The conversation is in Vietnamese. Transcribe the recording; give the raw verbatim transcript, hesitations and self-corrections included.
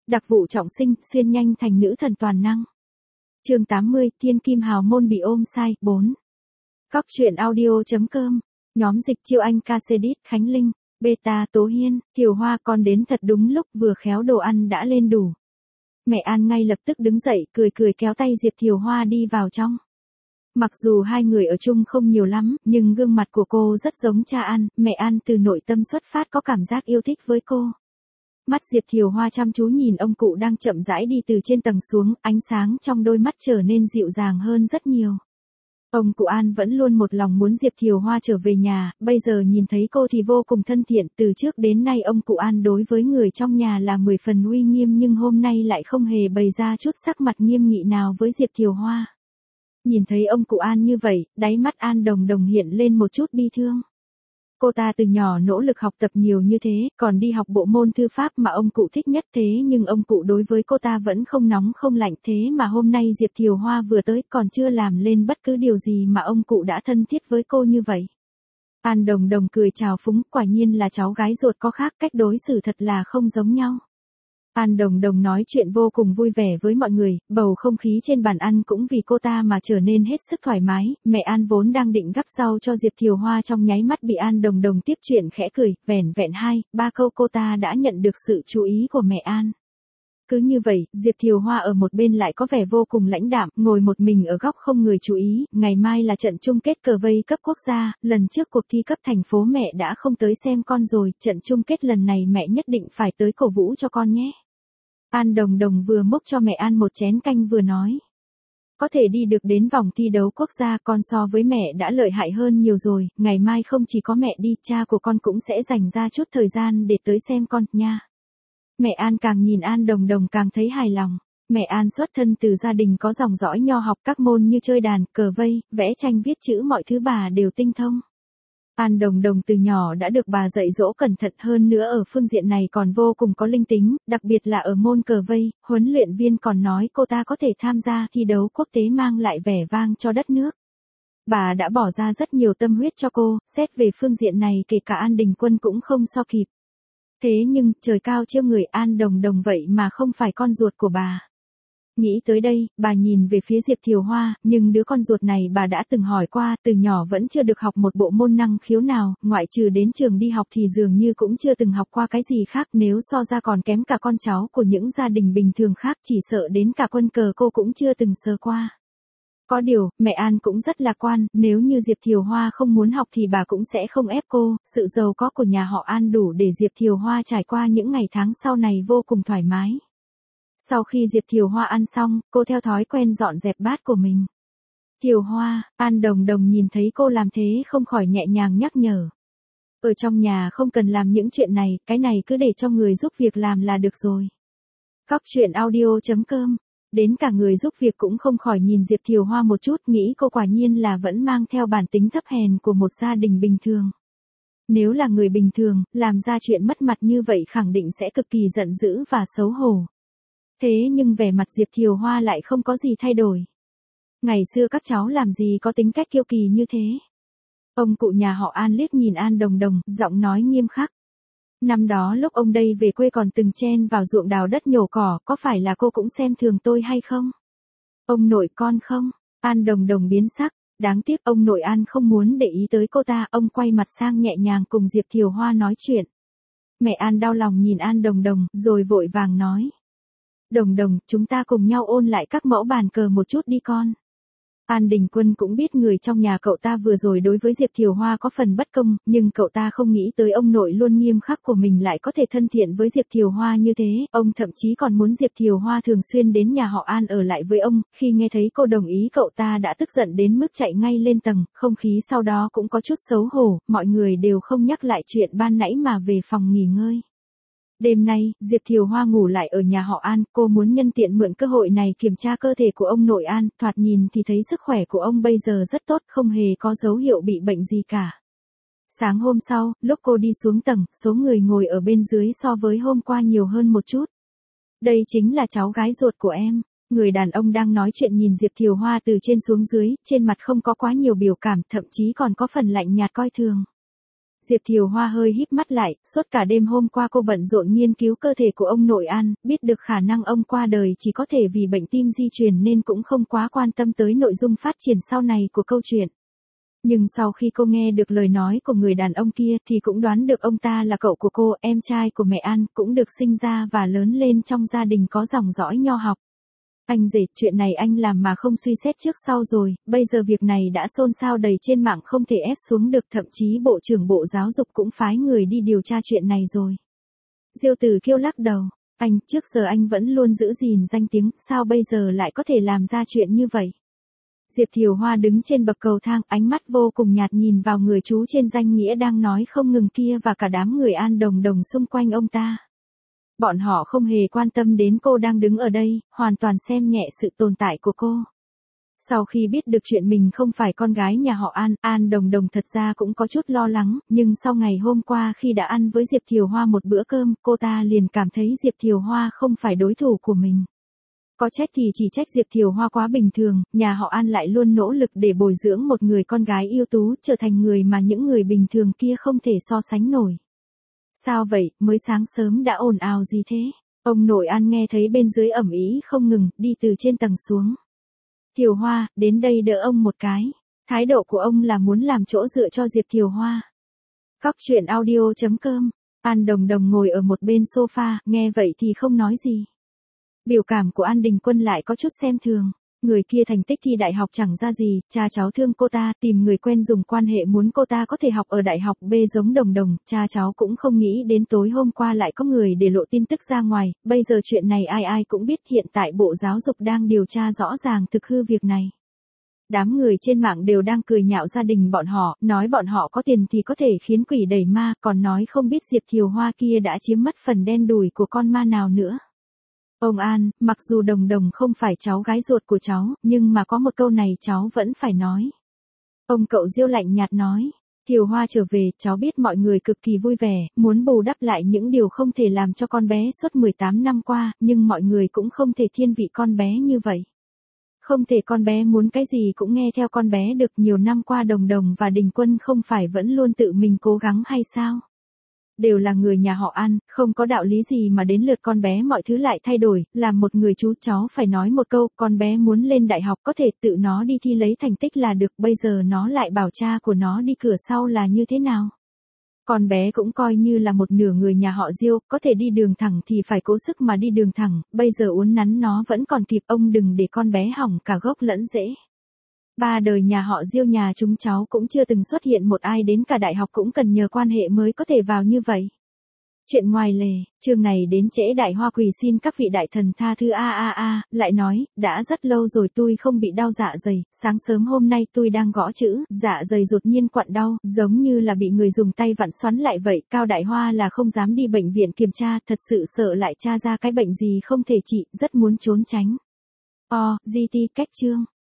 Đặc vụ trọng sinh, xuyên nhanh thành nữ thần toàn năng. Chương tám mươi, Thiên Kim Hào Môn bị ôm sai, bốn. Cóc truyện audio.com, nhóm dịch chiêu anh Casedit, Khánh Linh, Beta, Tố Hiên, Thiều Hoa con đến thật đúng lúc vừa khéo đồ ăn đã lên đủ. Mẹ An ngay lập tức đứng dậy, cười cười kéo tay Diệp Thiều Hoa đi vào trong. Mặc dù hai người ở chung không nhiều lắm, nhưng gương mặt của cô rất giống cha An, mẹ An từ nội tâm xuất phát có cảm giác yêu thích với cô. Mắt Diệp Thiều Hoa chăm chú nhìn ông cụ đang chậm rãi đi từ trên tầng xuống, ánh sáng trong đôi mắt trở nên dịu dàng hơn rất nhiều. Ông cụ An vẫn luôn một lòng muốn Diệp Thiều Hoa trở về nhà, bây giờ nhìn thấy cô thì vô cùng thân thiện, từ trước đến nay ông cụ An đối với người trong nhà là mười phần uy nghiêm nhưng hôm nay lại không hề bày ra chút sắc mặt nghiêm nghị nào với Diệp Thiều Hoa. Nhìn thấy ông cụ An như vậy, đáy mắt An Đồng Đồng hiện lên một chút bi thương. Cô ta từ nhỏ nỗ lực học tập nhiều như thế, còn đi học bộ môn thư pháp mà ông cụ thích nhất thế nhưng ông cụ đối với cô ta vẫn không nóng không lạnh thế mà hôm nay Diệp Thiều Hoa vừa tới còn chưa làm lên bất cứ điều gì mà ông cụ đã thân thiết với cô như vậy. An Đồng Đồng cười chào phúng, quả nhiên là cháu gái ruột có khác, cách đối xử thật là không giống nhau. An Đồng Đồng nói chuyện vô cùng vui vẻ với mọi người, bầu không khí trên bàn ăn cũng vì cô ta mà trở nên hết sức thoải mái, mẹ An vốn đang định gắp rau cho Diệp Thiều Hoa trong nháy mắt bị An Đồng Đồng tiếp chuyện khẽ cười, vẻn vẹn hai, ba câu cô ta đã nhận được sự chú ý của mẹ An. Cứ như vậy, Diệp Thiều Hoa ở một bên lại có vẻ vô cùng lãnh đạm, ngồi một mình ở góc không người chú ý, ngày mai là trận chung kết cờ vây cấp quốc gia, lần trước cuộc thi cấp thành phố mẹ đã không tới xem con rồi, trận chung kết lần này mẹ nhất định phải tới cổ vũ cho con nhé. An Đồng Đồng vừa múc cho mẹ An một chén canh vừa nói. Có thể đi được đến vòng thi đấu quốc gia con so với mẹ đã lợi hại hơn nhiều rồi, ngày mai không chỉ có mẹ đi, cha của con cũng sẽ dành ra chút thời gian để tới xem con, nha. Mẹ An càng nhìn An Đồng Đồng càng thấy hài lòng. Mẹ An xuất thân từ gia đình có dòng dõi nho học, các môn như chơi đàn, cờ vây, vẽ tranh, viết chữ mọi thứ bà đều tinh thông. An Đồng Đồng từ nhỏ đã được bà dạy dỗ cẩn thận, hơn nữa ở phương diện này còn vô cùng có linh tính, đặc biệt là ở môn cờ vây, huấn luyện viên còn nói cô ta có thể tham gia thi đấu quốc tế mang lại vẻ vang cho đất nước. Bà đã bỏ ra rất nhiều tâm huyết cho cô, xét về phương diện này kể cả An Đình Quân cũng không so kịp. Thế nhưng, trời cao trêu người, An Đồng Đồng vậy mà không phải con ruột của bà. Nghĩ tới đây, bà nhìn về phía Diệp Thiều Hoa, nhưng đứa con ruột này bà đã từng hỏi qua, từ nhỏ vẫn chưa được học một bộ môn năng khiếu nào, ngoại trừ đến trường đi học thì dường như cũng chưa từng học qua cái gì khác, nếu so ra còn kém cả con cháu của những gia đình bình thường khác, chỉ sợ đến cả quân cờ cô cũng chưa từng sờ qua. Có điều, mẹ An cũng rất lạc quan, nếu như Diệp Thiều Hoa không muốn học thì bà cũng sẽ không ép cô, sự giàu có của nhà họ An đủ để Diệp Thiều Hoa trải qua những ngày tháng sau này vô cùng thoải mái. Sau khi Diệp Thiều Hoa ăn xong, cô theo thói quen dọn dẹp bát của mình. Thiều Hoa, An Đồng Đồng nhìn thấy cô làm thế không khỏi nhẹ nhàng nhắc nhở. Ở trong nhà không cần làm những chuyện này, cái này cứ để cho người giúp việc làm là được rồi. Cóc truyện audio.com, đến cả người giúp việc cũng không khỏi nhìn Diệp Thiều Hoa một chút, nghĩ cô quả nhiên là vẫn mang theo bản tính thấp hèn của một gia đình bình thường. Nếu là người bình thường, làm ra chuyện mất mặt như vậy khẳng định sẽ cực kỳ giận dữ và xấu hổ. Thế nhưng vẻ mặt Diệp Thiều Hoa lại không có gì thay đổi. Ngày xưa các cháu làm gì có tính cách kiêu kỳ như thế. Ông cụ nhà họ An liếc nhìn An Đồng Đồng, giọng nói nghiêm khắc. Năm đó lúc ông đây về quê còn từng chen vào ruộng đào đất nhổ cỏ, có phải là cô cũng xem thường tôi hay không? Ông nội con không? An Đồng Đồng biến sắc, đáng tiếc ông nội An không muốn để ý tới cô ta, ông quay mặt sang nhẹ nhàng cùng Diệp Thiều Hoa nói chuyện. Mẹ An đau lòng nhìn An Đồng Đồng, rồi vội vàng nói. Đồng Đồng, chúng ta cùng nhau ôn lại các mẫu bàn cờ một chút đi con. An Đình Quân cũng biết người trong nhà cậu ta vừa rồi đối với Diệp Thiều Hoa có phần bất công, nhưng cậu ta không nghĩ tới ông nội luôn nghiêm khắc của mình lại có thể thân thiện với Diệp Thiều Hoa như thế, ông thậm chí còn muốn Diệp Thiều Hoa thường xuyên đến nhà họ An ở lại với ông, khi nghe thấy cô đồng ý cậu ta đã tức giận đến mức chạy ngay lên tầng, không khí sau đó cũng có chút xấu hổ, mọi người đều không nhắc lại chuyện ban nãy mà về phòng nghỉ ngơi. Đêm nay, Diệp Thiều Hoa ngủ lại ở nhà họ An, cô muốn nhân tiện mượn cơ hội này kiểm tra cơ thể của ông nội An, thoạt nhìn thì thấy sức khỏe của ông bây giờ rất tốt, không hề có dấu hiệu bị bệnh gì cả. Sáng hôm sau, lúc cô đi xuống tầng, số người ngồi ở bên dưới so với hôm qua nhiều hơn một chút. Đây chính là cháu gái ruột của em. Người đàn ông đang nói chuyện nhìn Diệp Thiều Hoa từ trên xuống dưới, trên mặt không có quá nhiều biểu cảm, thậm chí còn có phần lạnh nhạt coi thường. Diệp Thiều Hoa hơi híp mắt lại, suốt cả đêm hôm qua cô bận rộn nghiên cứu cơ thể của ông nội An, biết được khả năng ông qua đời chỉ có thể vì bệnh tim di truyền nên cũng không quá quan tâm tới nội dung phát triển sau này của câu chuyện. Nhưng sau khi cô nghe được lời nói của người đàn ông kia thì cũng đoán được ông ta là cậu của cô, em trai của mẹ An, cũng được sinh ra và lớn lên trong gia đình có dòng dõi nho học. Anh rể, chuyện này anh làm mà không suy xét trước sau rồi, bây giờ việc này đã xôn xao đầy trên mạng không thể ép xuống được, thậm chí Bộ trưởng Bộ Giáo dục cũng phái người đi điều tra chuyện này rồi. Diêu Tử Kiêu lắc đầu, anh, trước giờ anh vẫn luôn giữ gìn danh tiếng, sao bây giờ lại có thể làm ra chuyện như vậy? Diệp Thiều Hoa đứng trên bậc cầu thang, ánh mắt vô cùng nhạt nhìn vào người chú trên danh nghĩa đang nói không ngừng kia và cả đám người An Đồng Đồng xung quanh ông ta. Bọn họ không hề quan tâm đến cô đang đứng ở đây, hoàn toàn xem nhẹ sự tồn tại của cô. Sau khi biết được chuyện mình không phải con gái nhà họ An, An Đồng Đồng thật ra cũng có chút lo lắng, nhưng sau ngày hôm qua khi đã ăn với Diệp Thiều Hoa một bữa cơm, cô ta liền cảm thấy Diệp Thiều Hoa không phải đối thủ của mình. Có trách thì chỉ trách Diệp Thiều Hoa quá bình thường, nhà họ An lại luôn nỗ lực để bồi dưỡng một người con gái ưu tú trở thành người mà những người bình thường kia không thể so sánh nổi. Sao vậy, mới sáng sớm đã ồn ào gì thế? Ông nội An nghe thấy bên dưới ầm ĩ không ngừng, đi từ trên tầng xuống. Thiều Hoa, đến đây đỡ ông một cái. Thái độ của ông là muốn làm chỗ dựa cho Diệp Thiều Hoa. Cóc truyện audio chấm com. An Đồng Đồng ngồi ở một bên sofa, nghe vậy thì không nói gì. Biểu cảm của An Đình Quân lại có chút xem thường. Người kia thành tích thi đại học chẳng ra gì, cha cháu thương cô ta, tìm người quen dùng quan hệ muốn cô ta có thể học ở đại học B giống Đồng Đồng, cha cháu cũng không nghĩ đến tối hôm qua lại có người để lộ tin tức ra ngoài, bây giờ chuyện này ai ai cũng biết, hiện tại Bộ Giáo dục đang điều tra rõ ràng thực hư việc này. Đám người trên mạng đều đang cười nhạo gia đình bọn họ, nói bọn họ có tiền thì có thể khiến quỷ đẩy ma, còn nói không biết Diệp Thiều Hoa kia đã chiếm mất phần đen đủi của con ma nào nữa. Ông An, mặc dù Đồng Đồng không phải cháu gái ruột của cháu, nhưng mà có một câu này cháu vẫn phải nói. Ông cậu Diêu lạnh nhạt nói, Thiều Hoa trở về, cháu biết mọi người cực kỳ vui vẻ, muốn bù đắp lại những điều không thể làm cho con bé suốt mười tám năm qua, nhưng mọi người cũng không thể thiên vị con bé như vậy. Không thể con bé muốn cái gì cũng nghe theo con bé được, nhiều năm qua Đồng Đồng và Đình Quân không phải vẫn luôn tự mình cố gắng hay sao? Đều là người nhà họ An, không có đạo lý gì mà đến lượt con bé mọi thứ lại thay đổi, làm một người chú cháu phải nói một câu, con bé muốn lên đại học có thể tự nó đi thi lấy thành tích là được, bây giờ nó lại bảo cha của nó đi cửa sau là như thế nào? Con bé cũng coi như là một nửa người nhà họ Diêu, có thể đi đường thẳng thì phải cố sức mà đi đường thẳng, bây giờ uốn nắn nó vẫn còn kịp, ông đừng để con bé hỏng cả gốc lẫn rễ. Ba đời nhà họ Diêu nhà chúng cháu cũng chưa từng xuất hiện một ai đến cả đại học cũng cần nhờ quan hệ mới có thể vào như vậy. Chuyện ngoài lề, chương này đến trễ, Đại Hoa quỳ xin các vị đại thần tha thứ a a a, lại nói, đã rất lâu rồi tôi không bị đau dạ dày, sáng sớm hôm nay tôi đang gõ chữ, dạ dày đột nhiên quặn đau, giống như là bị người dùng tay vặn xoắn lại vậy, Cao Đại Hoa là không dám đi bệnh viện kiểm tra, thật sự sợ lại tra ra cái bệnh gì không thể trị, rất muốn trốn tránh. O, giê tê, cách chương.